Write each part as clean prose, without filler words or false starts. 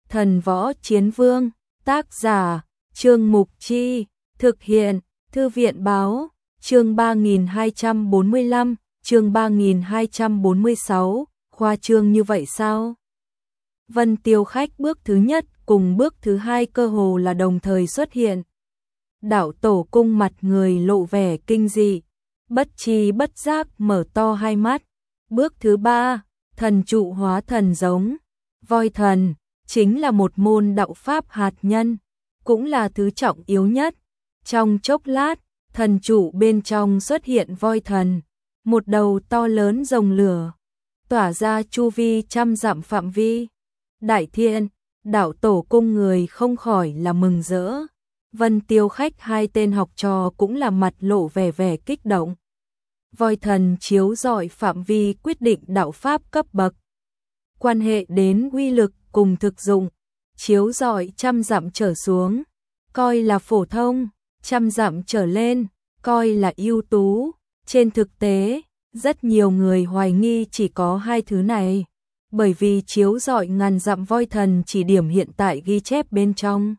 Thần Võ Chiến Vương, tác giả, Trương Mục Chi, thực hiện, Thư viện Báo, chương 3245, chương 3246, khoa trương như vậy sao? Vân Tiêu Khách bước thứ nhất cùng bước thứ hai cơ hồ là đồng thời xuất hiện. Đạo Tổ Cung mặt người lộ vẻ kinh dị, bất tri bất giác mở to hai mắt. Bước thứ ba, thần trụ hóa thần giống, voi thần, chính là một môn đạo pháp hạt nhân, cũng là thứ trọng yếu nhất. Trong chốc lát, thần trụ bên trong xuất hiện voi thần, một đầu to lớn rồng lửa, tỏa ra chu vi trăm dặm phạm vi. Đại Thiên, Đạo Tổ Cung người không khỏi là mừng rỡ. Vân Tiêu Khách hai tên học trò cũng là mặt lộ vẻ kích động. Voi thần chiếu rọi phạm vi quyết định đạo pháp cấp bậc, quan hệ đến uy lực cùng thực dụng. Chiếu rọi trăm dặm trở xuống, coi là phổ thông, trăm dặm trở lên, coi là ưu tú. Trên thực tế, rất nhiều người hoài nghi chỉ có hai thứ này, bởi vì chiếu rọi ngàn dặm voi thần chỉ điểm hiện tại ghi chép bên trong,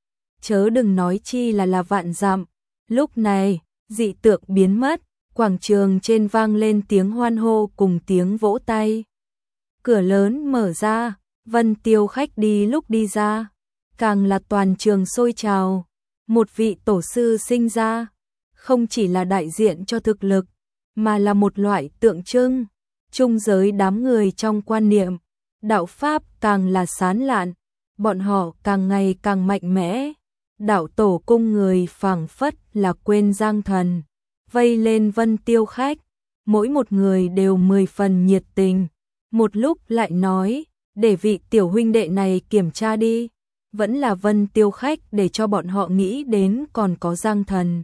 chớ đừng nói chi là vạn dặm. Lúc này, dị tượng biến mất, quảng trường trên vang lên tiếng hoan hô cùng tiếng vỗ tay. Cửa lớn mở ra, Vân Tiêu Khách đi lúc đi ra, càng là toàn trường sôi trào. Một vị tổ sư sinh ra, không chỉ là đại diện cho thực lực, mà là một loại tượng trưng. Trung giới đám người trong quan niệm, đạo pháp càng là sán lạn, bọn họ càng ngày càng mạnh mẽ. Đạo Tổ Cung người phảng phất là quên Giang Thần, vây lên Vân Tiêu Khách, mỗi một người đều 10 phần nhiệt tình. Một lúc lại nói, để vị tiểu huynh đệ này kiểm tra đi, vẫn là Vân Tiêu Khách để cho bọn họ nghĩ đến còn có Giang Thần.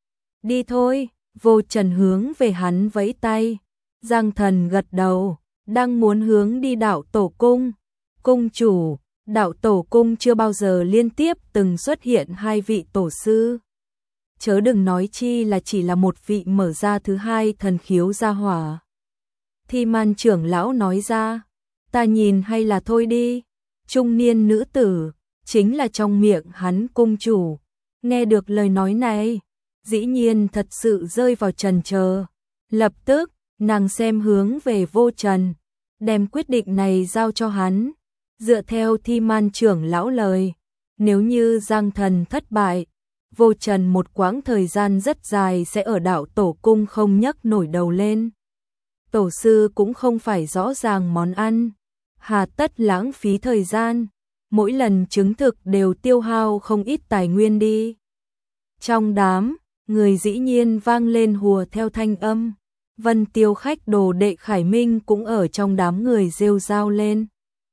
Đi thôi, Vô Trần hướng về hắn vẫy tay. Giang Thần gật đầu, đang muốn hướng đi Đạo Tổ Cung. Cung chủ, Đạo Tổ Cung chưa bao giờ liên tiếp từng xuất hiện hai vị tổ sư, chớ đừng nói chi là chỉ là một vị mở ra thứ hai thần khiếu gia hỏa. Thi Man trưởng lão nói ra, ta nhìn hay là thôi đi. Trung niên nữ tử, chính là trong miệng hắn cung chủ, nghe được lời nói này, dĩ nhiên thật sự rơi vào chần chờ. Lập tức, nàng xem hướng về Vô Trần, đem quyết định này giao cho hắn. Dựa theo Thi Man trưởng lão lời, nếu như Giang Thần thất bại, Vô Trần một quãng thời gian rất dài sẽ ở Đạo Tổ Cung không nhấc nổi đầu lên. Tổ sư cũng không phải rõ ràng món ăn, hà tất lãng phí thời gian, mỗi lần chứng thực đều tiêu hao không ít tài nguyên đi. Trong đám, người dĩ nhiên vang lên hùa theo thanh âm. Vân Tiêu Khách đồ đệ Khải Minh cũng ở trong đám người rêu rao lên.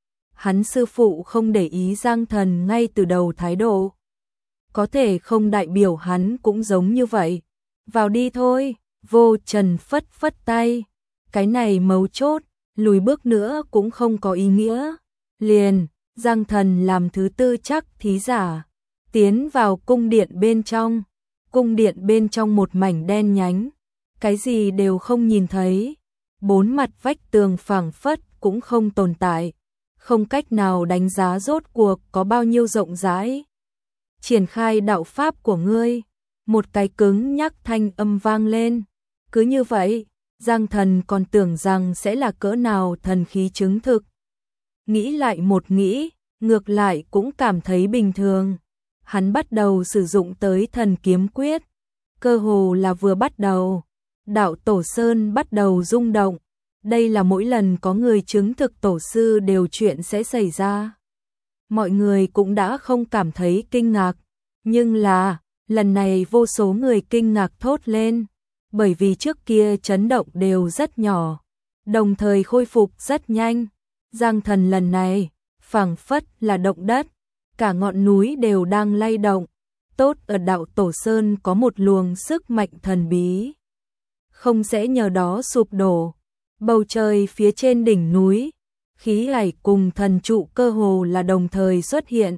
Hắn sư phụ không để ý Giang Thần ngay từ đầu thái độ, có thể không đại biểu hắn cũng giống như vậy. Vào đi thôi, Vô Trần phất phất tay. Cái này mấu chốt, lùi bước nữa cũng không có ý nghĩa. Liền, Giang Thần làm thứ tư chắc thí giả, tiến vào cung điện bên trong. Cung điện bên trong một mảnh đen nhánh, cái gì đều không nhìn thấy. Bốn mặt vách tường phảng phất cũng không tồn tại, không cách nào đánh giá rốt cuộc có bao nhiêu rộng rãi. Triển khai đạo pháp của ngươi. Một cái cứng nhắc thanh âm vang lên. Cứ như vậy, Giang Thần còn tưởng rằng sẽ là cỡ nào thần khí chứng thực. Nghĩ lại một nghĩ, ngược lại cũng cảm thấy bình thường. Hắn bắt đầu sử dụng tới thần kiếm quyết. Cơ hồ là vừa bắt đầu, Đạo Tổ Sơn bắt đầu rung động. Đây là mỗi lần có người chứng thực tổ sư đều chuyện sẽ xảy ra. Mọi người cũng đã không cảm thấy kinh ngạc, nhưng là, lần này vô số người kinh ngạc thốt lên, bởi vì trước kia chấn động đều rất nhỏ, đồng thời khôi phục rất nhanh. Giang Thần lần này, phảng phất là động đất, cả ngọn núi đều đang lay động. Tốt ở Đạo Tổ Sơn có một luồng sức mạnh thần bí, không sẽ nhờ đó sụp đổ. Bầu trời phía trên đỉnh núi, khí hải cùng thần trụ cơ hồ là đồng thời xuất hiện.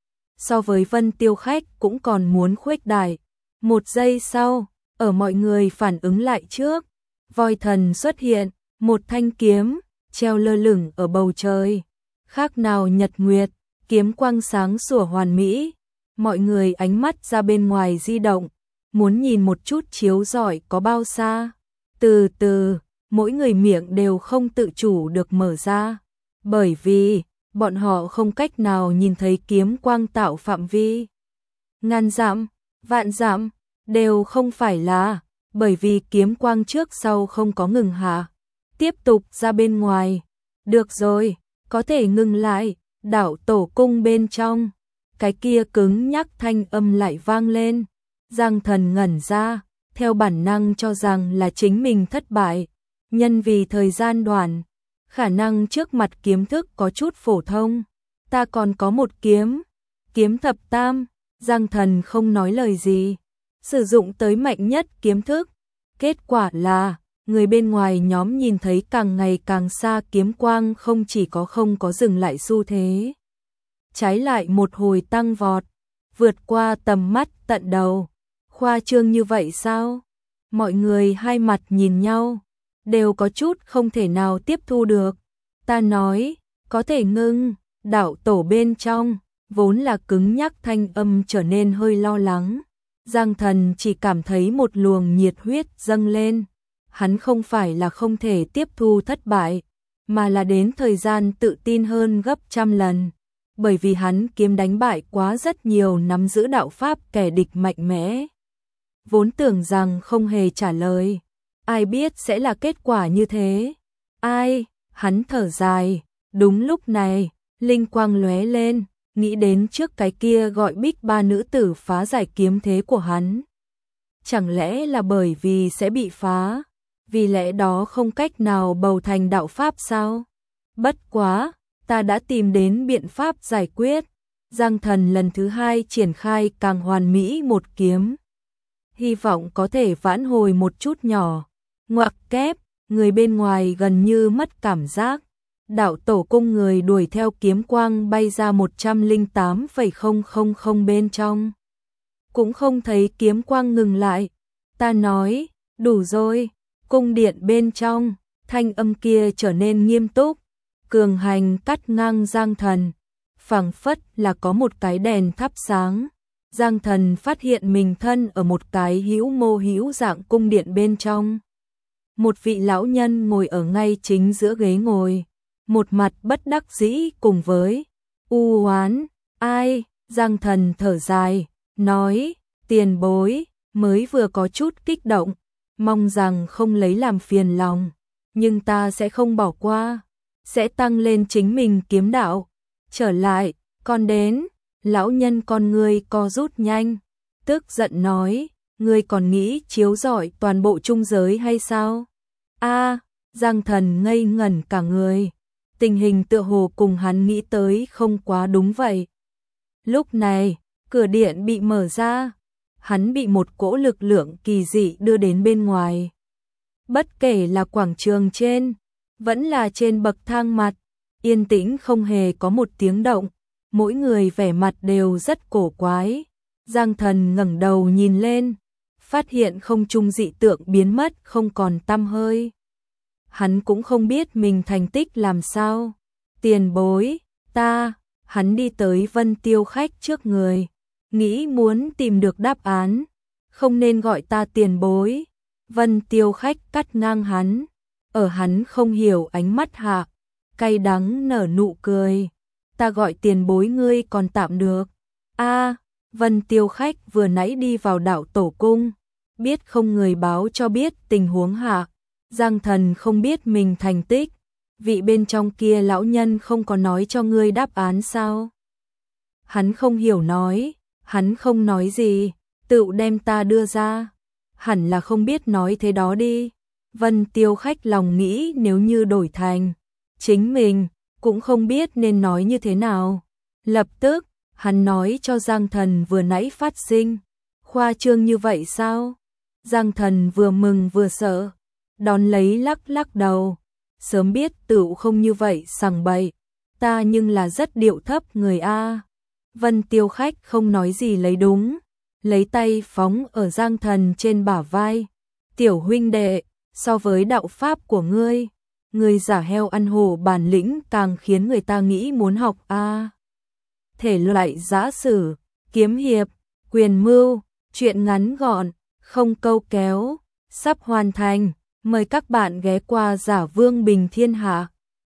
So với Vân Tiêu Khách cũng còn muốn khuếch đại. Một giây sau, ở mọi người phản ứng lại trước, voi thần xuất hiện, một thanh kiếm, treo lơ lửng ở bầu trời. Khác nào nhật nguyệt, kiếm quang sáng sủa hoàn mỹ, mọi người ánh mắt ra bên ngoài di động, muốn nhìn một chút chiếu rọi có bao xa. Từ từ, mỗi người miệng đều không tự chủ được mở ra, bởi vì bọn họ không cách nào nhìn thấy kiếm quang tạo phạm vi. Ngàn dặm, vạn dặm, đều không phải là, bởi vì kiếm quang trước sau không có ngừng hạ. Tiếp tục ra bên ngoài. Được rồi, có thể ngừng lại, đạo tổ cung bên trong. Cái kia cứng nhắc thanh âm lại vang lên. Giang Thần ngẩn ra, theo bản năng cho rằng là chính mình thất bại. Nhân vì thời gian đoạn, khả năng trước mặt kiếm thức có chút phổ thông. Ta còn có một kiếm, kiếm thập tam. Giang Thần không nói lời gì, sử dụng tới mạnh nhất kiếm thức. Kết quả là, người bên ngoài nhóm nhìn thấy càng ngày càng xa kiếm quang không chỉ không có dừng lại xu thế. Trái lại một hồi tăng vọt, vượt qua tầm mắt tận đầu. Khoa trương như vậy sao? Mọi người hai mặt nhìn nhau, đều có chút không thể nào tiếp thu được. Ta nói, có thể ngưng, đạo tổ bên trong, vốn là cứng nhắc thanh âm trở nên hơi lo lắng. Giang Thần chỉ cảm thấy một luồng nhiệt huyết dâng lên. Hắn không phải là không thể tiếp thu thất bại, mà là đến thời gian tự tin hơn gấp trăm lần. Bởi vì hắn kiếm đánh bại quá rất nhiều nắm giữ đạo pháp kẻ địch mạnh mẽ. Vốn tưởng rằng không hề trả lời, ai biết sẽ là kết quả như thế. Ai, hắn thở dài, đúng lúc này, linh quang lóe lên, nghĩ đến trước cái kia gọi Bích Ba nữ tử phá giải kiếm thế của hắn. Chẳng lẽ là bởi vì sẽ bị phá, vì lẽ đó không cách nào bầu thành đạo pháp sao? Bất quá, ta đã tìm đến biện pháp giải quyết. Giang Thần lần thứ hai triển khai càng hoàn mỹ một kiếm. Hy vọng có thể vãn hồi một chút nhỏ. Ngoặc kép, người bên ngoài gần như mất cảm giác. Đạo tổ cung người đuổi theo kiếm quang bay ra 108,000 bên trong. Cũng không thấy kiếm quang ngừng lại. Ta nói, đủ rồi. Cung điện bên trong, thanh âm kia trở nên nghiêm túc. Cường hành cắt ngang Giang Thần. Phảng phất là có một cái đèn thắp sáng. Giang Thần phát hiện mình thân ở một cái hữu mô hữu dạng cung điện bên trong. Một vị lão nhân ngồi ở ngay chính giữa ghế ngồi, một mặt bất đắc dĩ cùng với u oán. Ai? Giang Thần thở dài, nói, tiền bối, mới vừa có chút kích động, mong rằng không lấy làm phiền lòng, nhưng ta sẽ không bỏ qua, sẽ tăng lên chính mình kiếm đạo. Trở lại, con đến. Lão nhân con ngươi co rút nhanh, tức giận nói, ngươi còn nghĩ chiếu rọi toàn bộ trung giới hay sao? A, Giang Thần ngây ngẩn cả người, tình hình tựa hồ cùng hắn nghĩ tới không quá đúng vậy. Lúc này, cửa điện bị mở ra, hắn bị một cỗ lực lượng kỳ dị đưa đến bên ngoài. Bất kể là quảng trường trên, vẫn là trên bậc thang mặt, yên tĩnh không hề có một tiếng động. Mỗi người vẻ mặt đều rất cổ quái. Giang Thần ngẩng đầu nhìn lên, phát hiện không trung dị tượng biến mất không còn tăm hơi. Hắn cũng không biết mình thành tích làm sao. Tiền bối, hắn đi tới Vân Tiêu khách trước người, nghĩ muốn tìm được đáp án, không nên gọi ta tiền bối. Vân Tiêu khách cắt ngang hắn, ở hắn không hiểu ánh mắt hạ, cay đắng nở nụ cười. Ta gọi tiền bối ngươi còn tạm được. A, Vân Tiêu khách vừa nãy đi vào đạo tổ cung, biết không người báo cho biết tình huống hạ. Giang Thần không biết mình thành tích, vị bên trong kia lão nhân không có nói cho ngươi đáp án sao? Hắn không hiểu nói, hắn không nói gì, tự đem ta đưa ra. Hẳn là không biết nói thế đó đi. Vân Tiêu khách lòng nghĩ nếu như đổi thành chính mình, cũng không biết nên nói như thế nào. Lập tức, hắn nói cho Giang Thần vừa nãy phát sinh. Khoa trương như vậy sao? Giang Thần vừa mừng vừa sợ, đón lấy lắc lắc đầu. Sớm biết tựu không như vậy sằng bậy, ta nhưng là rất điệu thấp người A. Vân Tiêu khách không nói gì lấy đúng, lấy tay phóng ở Giang Thần trên bả vai. Tiểu huynh đệ, so với đạo pháp của ngươi, người giả heo ăn hổ bản lĩnh càng khiến người ta nghĩ muốn học A. thể loại giã sử, kiếm hiệp, quyền mưu, truyện ngắn gọn, không câu kéo, sắp hoàn thành. Mời các bạn ghé qua Giả Vương Bình Thiên Hạ.